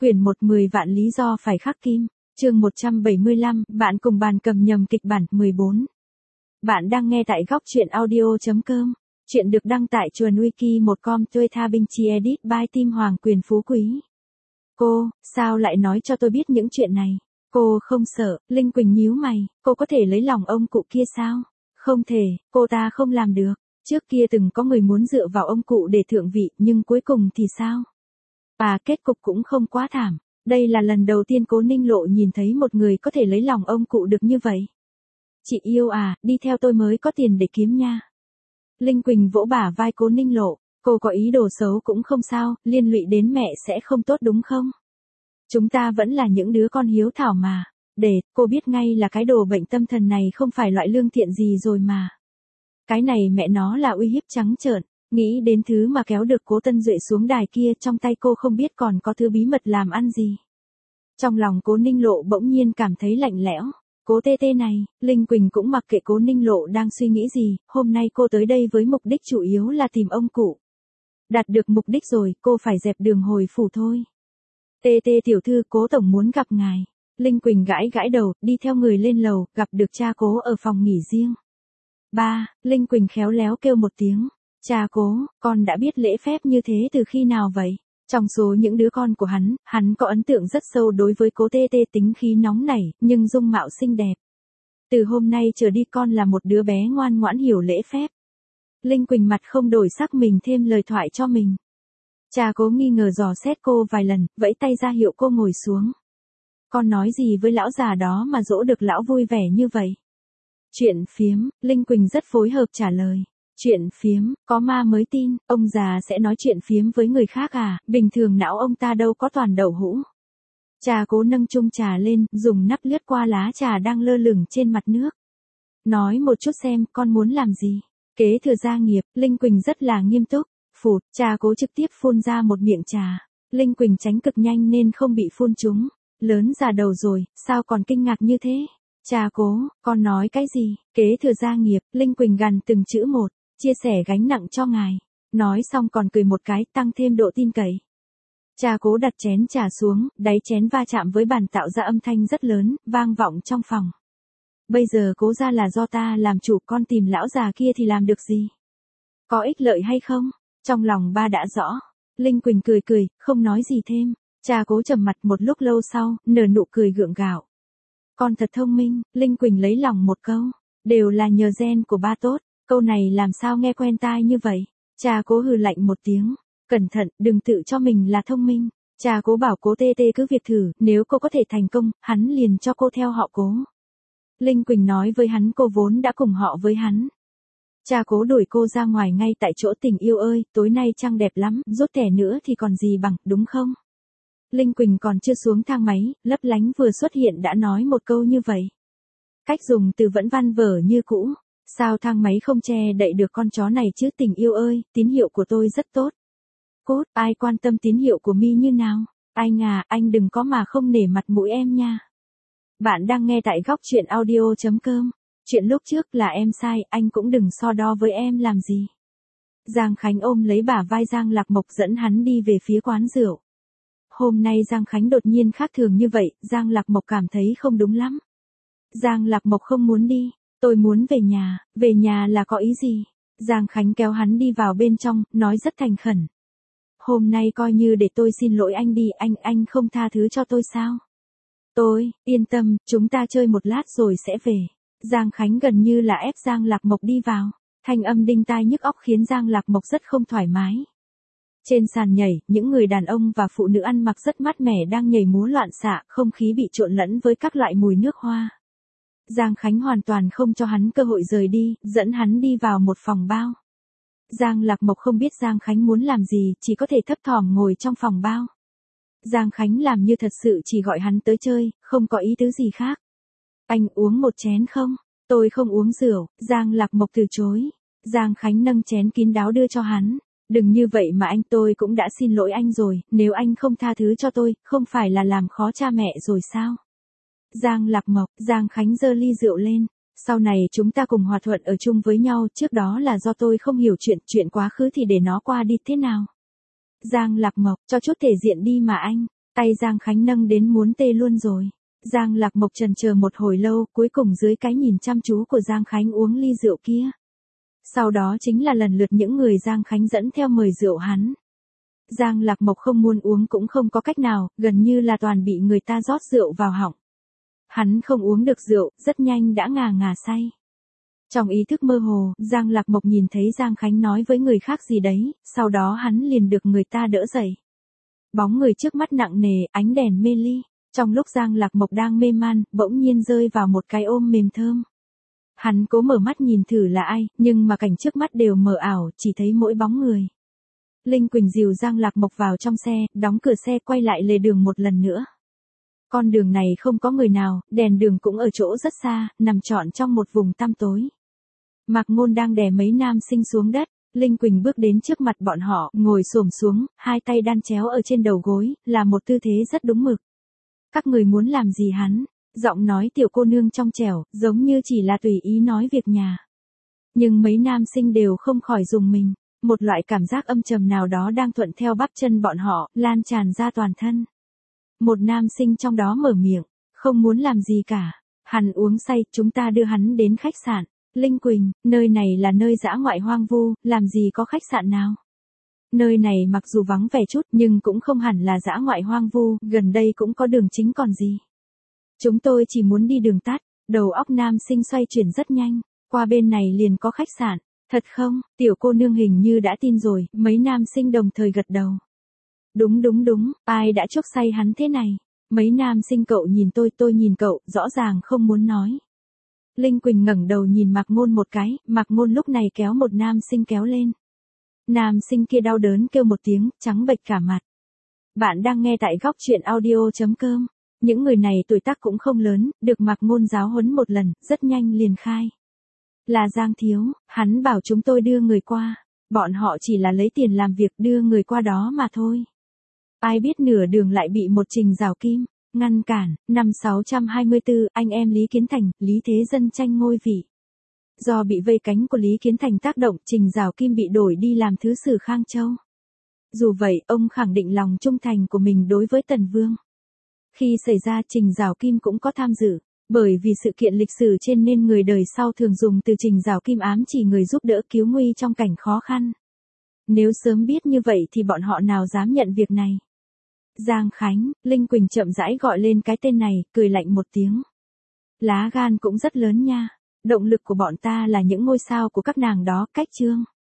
Quyển 1 10 vạn lý do phải khắc kim. Chương 175, bạn cùng bàn cầm nhầm kịch bản 14. Bạn đang nghe tại góc truyện audio.com. Chuyện được đăng tại chuồn wiki1com Tuê Tha Binh Chi Edit by Tim Hoàng Quyền Phú Quý. Cô, sao lại nói cho tôi biết những chuyện này? Cô không sợ, Linh Quỳnh nhíu mày, cô có thể lấy lòng ông cụ kia sao? Không thể, cô ta không làm được. Trước kia từng có người muốn dựa vào ông cụ để thượng vị, nhưng cuối cùng thì sao? Kết cục cũng không quá thảm. Đây là lần đầu tiên Cố Ninh Lộ nhìn thấy một người có thể lấy lòng ông cụ được như vậy. Chị yêu à, đi theo tôi mới có tiền để kiếm nha. Linh Quỳnh vỗ bả vai Cố Ninh Lộ, cô có ý đồ xấu cũng không sao, liên lụy đến mẹ sẽ không tốt đúng không? Chúng ta vẫn là những đứa con hiếu thảo mà. Cô biết ngay là cái đồ bệnh tâm thần này không phải loại lương thiện gì rồi mà. Cái này mẹ nó là uy hiếp trắng trợn. Nghĩ đến thứ mà kéo được Cố Tân Duệ xuống đài kia, trong tay cô không biết còn có thứ bí mật làm ăn gì. Trong lòng Cố Ninh Lộ bỗng nhiên cảm thấy lạnh lẽo. Cố tê tê này, Linh Quỳnh cũng mặc kệ Cố Ninh Lộ đang suy nghĩ gì, hôm nay cô tới đây với mục đích chủ yếu là tìm ông cụ. Đạt được mục đích rồi, cô phải dẹp đường hồi phủ thôi. Tê tê tiểu thư, Cố tổng muốn gặp ngài. Linh Quỳnh gãi gãi đầu, đi theo người lên lầu, gặp được cha Cố ở phòng nghỉ riêng. Ba, Linh Quỳnh khéo léo kêu một tiếng. Cha Cố, con đã biết lễ phép như thế từ khi nào vậy? Trong số những đứa con của hắn có ấn tượng rất sâu đối với Cố tê tê, tính khí nóng nảy, nhưng dung mạo xinh đẹp. Từ hôm nay trở đi con là một đứa bé ngoan ngoãn hiểu lễ phép. Linh Quỳnh mặt không đổi sắc mình thêm lời thoại cho mình. Cha Cố nghi ngờ dò xét cô vài lần, vẫy tay ra hiệu cô ngồi xuống. Con nói gì với lão già đó mà dỗ được lão vui vẻ như vậy? Chuyện phiếm, Linh Quỳnh rất phối hợp trả lời. Chuyện phiếm, có ma mới tin, ông già sẽ nói chuyện phiếm với người khác à, bình thường não ông ta đâu có toàn đậu hũ. Cha Cố nâng chung trà lên, dùng nắp lướt qua lá trà đang lơ lửng trên mặt nước. Nói một chút xem, con muốn làm gì? Kế thừa gia nghiệp, Linh Quỳnh rất là nghiêm túc. Phụt, cha Cố trực tiếp phun ra một miệng trà. Linh Quỳnh tránh cực nhanh nên không bị phun trúng. Lớn già đầu rồi, sao còn kinh ngạc như thế? Cha Cố, con nói cái gì? Kế thừa gia nghiệp, Linh Quỳnh gằn từng chữ một. Chia sẻ gánh nặng cho ngài. Nói xong còn cười một cái, tăng thêm độ tin cậy. Cha Cố đặt chén trà xuống, đáy chén va chạm với bàn tạo ra âm thanh rất lớn, vang vọng trong phòng. Bây giờ Cố ra là do ta làm chủ, con tìm lão già kia thì làm được gì? Có ích lợi hay không? Trong lòng ba đã rõ. Linh Quỳnh cười cười, không nói gì thêm. Cha Cố trầm mặt một lúc lâu sau, nở nụ cười gượng gạo. Con thật thông minh, Linh Quỳnh lấy lòng một câu. Đều là nhờ gen của ba tốt. Câu này làm sao nghe quen tai như vậy? Cha Cố hừ lạnh một tiếng. Cẩn thận, đừng tự cho mình là thông minh. Cha Cố bảo Cố tê tê cứ việc thử, nếu cô có thể thành công, hắn liền cho cô theo họ Cố. Linh Quỳnh nói với hắn cô vốn đã cùng họ với hắn. Cha Cố đuổi cô ra ngoài ngay tại chỗ. Tình yêu ơi, tối nay trăng đẹp lắm, rốt kẻ nữa thì còn gì bằng, đúng không? Linh Quỳnh còn chưa xuống thang máy, lấp lánh vừa xuất hiện đã nói một câu như vậy. Cách dùng từ vẫn văn vở như cũ. Sao thang máy không che đậy được con chó này chứ? Tình yêu ơi, tín hiệu của tôi rất tốt. Cốt, ai quan tâm tín hiệu của mi như nào? Anh à, anh đừng có mà không nể mặt mũi em nha. Bạn đang nghe tại góc truyện audio.com. Chuyện lúc trước là em sai, anh cũng đừng so đo với em làm gì. Giang Khánh ôm lấy bả vai Giang Lạc Mộc dẫn hắn đi về phía quán rượu. Hôm nay Giang Khánh đột nhiên khác thường như vậy, Giang Lạc Mộc cảm thấy không đúng lắm. Giang Lạc Mộc không muốn đi. Tôi muốn về nhà là có ý gì? Giang Khánh kéo hắn đi vào bên trong, nói rất thành khẩn. Hôm nay coi như để tôi xin lỗi anh đi, anh không tha thứ cho tôi sao? Tôi, yên tâm, chúng ta chơi một lát rồi sẽ về. Giang Khánh gần như là ép Giang Lạc Mộc đi vào. Thanh âm đinh tai nhức óc khiến Giang Lạc Mộc rất không thoải mái. Trên sàn nhảy, những người đàn ông và phụ nữ ăn mặc rất mát mẻ đang nhảy múa loạn xạ, không khí bị trộn lẫn với các loại mùi nước hoa. Giang Khánh hoàn toàn không cho hắn cơ hội rời đi, dẫn hắn đi vào một phòng bao. Giang Lạc Mộc không biết Giang Khánh muốn làm gì, chỉ có thể thấp thỏm ngồi trong phòng bao. Giang Khánh làm như thật sự chỉ gọi hắn tới chơi, không có ý tứ gì khác. Anh uống một chén không? Tôi không uống rượu. Giang Lạc Mộc từ chối. Giang Khánh nâng chén kín đáo đưa cho hắn. Đừng như vậy mà anh, tôi cũng đã xin lỗi anh rồi, nếu anh không tha thứ cho tôi, không phải là làm khó cha mẹ rồi sao? Giang Lạc Mộc, Giang Khánh giơ ly rượu lên. Sau này chúng ta cùng hòa thuận ở chung với nhau, trước đó là do tôi không hiểu chuyện quá khứ thì để nó qua đi thế nào? Giang Lạc Mộc, cho chút thể diện đi mà anh. Tay Giang Khánh nâng đến muốn tê luôn rồi. Giang Lạc Mộc chần chờ một hồi lâu, cuối cùng dưới cái nhìn chăm chú của Giang Khánh uống ly rượu kia. Sau đó chính là lần lượt những người Giang Khánh dẫn theo mời rượu hắn. Giang Lạc Mộc không muốn uống cũng không có cách nào, gần như là toàn bị người ta rót rượu vào họng. Hắn không uống được rượu, rất nhanh đã ngà ngà say. Trong ý thức mơ hồ, Giang Lạc Mộc nhìn thấy Giang Khánh nói với người khác gì đấy, sau đó hắn liền được người ta đỡ dậy. Bóng người trước mắt nặng nề, ánh đèn mê ly. Trong lúc Giang Lạc Mộc đang mê man, bỗng nhiên rơi vào một cái ôm mềm thơm. Hắn cố mở mắt nhìn thử là ai, nhưng mà cảnh trước mắt đều mờ ảo, chỉ thấy mỗi bóng người. Linh Quỳnh dìu Giang Lạc Mộc vào trong xe, đóng cửa xe quay lại lề đường một lần nữa. Con đường này không có người nào, đèn đường cũng ở chỗ rất xa, nằm trọn trong một vùng tăm tối. Mạc Ngôn đang đè mấy nam sinh xuống đất, Linh Quỳnh bước đến trước mặt bọn họ, ngồi xổm xuống, hai tay đan chéo ở trên đầu gối, là một tư thế rất đúng mực. Các người muốn làm gì hắn? Giọng nói tiểu cô nương trong trẻo, giống như chỉ là tùy ý nói việc nhà. Nhưng mấy nam sinh đều không khỏi rùng mình, một loại cảm giác âm trầm nào đó đang thuận theo bắp chân bọn họ, lan tràn ra toàn thân. Một nam sinh trong đó mở miệng, không muốn làm gì cả. Hắn uống say, chúng ta đưa hắn đến khách sạn. Linh Quỳnh, nơi này là nơi dã ngoại hoang vu, làm gì có khách sạn nào? Nơi này mặc dù vắng vẻ chút nhưng cũng không hẳn là dã ngoại hoang vu, gần đây cũng có đường chính còn gì. Chúng tôi chỉ muốn đi đường tắt, đầu óc nam sinh xoay chuyển rất nhanh, qua bên này liền có khách sạn. Thật không? Tiểu cô nương hình như đã tin rồi, mấy nam sinh đồng thời gật đầu. Đúng, ai đã chuốc say hắn thế này? Mấy nam sinh cậu nhìn tôi nhìn cậu, rõ ràng không muốn nói. Linh Quỳnh ngẩng đầu nhìn Mạc Ngôn một cái, Mạc Ngôn lúc này kéo một nam sinh kéo lên. Nam sinh kia đau đớn kêu một tiếng, trắng bệch cả mặt. Bạn đang nghe tại góc truyện audio.com. Những người này tuổi tác cũng không lớn, được Mạc Ngôn giáo huấn một lần, rất nhanh liền khai. Là Giang Thiếu, hắn bảo chúng tôi đưa người qua. Bọn họ chỉ là lấy tiền làm việc đưa người qua đó mà thôi. Ai biết nửa đường lại bị một Trình Giảo Kim ngăn cản. Năm 624, anh em Lý Kiến Thành, Lý Thế Dân tranh ngôi vị. Do bị vây cánh của Lý Kiến Thành tác động, Trình Giảo Kim bị đổi đi làm thứ sử Khang Châu. Dù vậy, ông khẳng định lòng trung thành của mình đối với Tần Vương. Khi xảy ra, Trình Giảo Kim cũng có tham dự, bởi vì sự kiện lịch sử trên nên người đời sau thường dùng từ Trình Giảo Kim ám chỉ người giúp đỡ cứu nguy trong cảnh khó khăn. Nếu sớm biết như vậy thì bọn họ nào dám nhận việc này. Giang Khánh, Linh Quỳnh chậm rãi gọi lên cái tên này, cười lạnh một tiếng. Lá gan cũng rất lớn nha. Động lực của bọn ta là những ngôi sao của các nàng đó, cách chương.